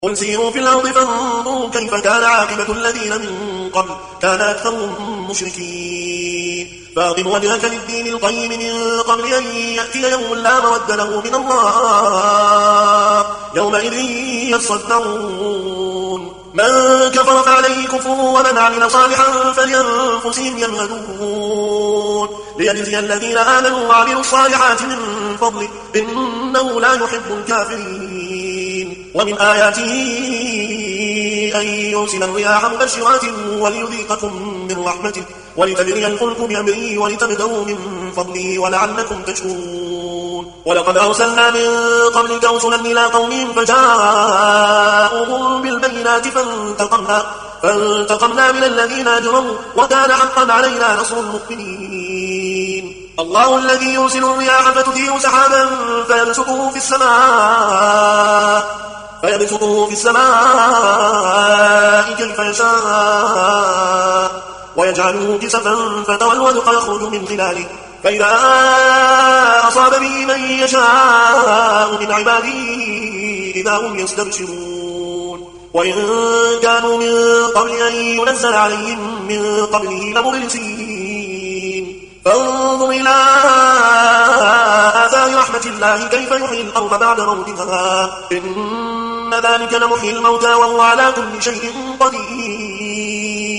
قل سيروا في الأرض فانظروا كيف كان عاقبة الذين من قبل كان أكثرهم مشركين فأقم وجهك للدين القيم من قبل أن يأتي يوم لا مرد له من الله يومئذ يصدعون من كفر فعليه كفره ومن عمل صالحا فلأنفسهم يمهدون ليجزي الذين آمنوا وعملوا الصالحات من فضله إنه لا يحب الكافرين ومن آياته أن يرسل الرياح مبشرات وليذيقكم من رحمته ولتجري الفلك بأمره ولتبتغوا من فضله ولعلكم تشكرون ولقد أرسلنا من قبلك رسلا إلى قومهم فجاءوهم بالبينات فانتقمنا من الذين أجرموا وكان حقا علينا نصر المؤمنين الله الذي يرسل الرياح فتثير سحابا فيبسطه في السماء كيف يشاء ويجعله كسفا فترى الودق يخرج من خلاله فإذا أصاب به من يشاء من عباده إذا هم يستبشرون وإن كانوا من قبل أن ينزل عليهم من قبله لمبلسين فانظر إلى آثار رحمة الله كيف يحيي الأرض بعد موتها إن ذلك لمحيي الموتى وهو على كل شيء قدير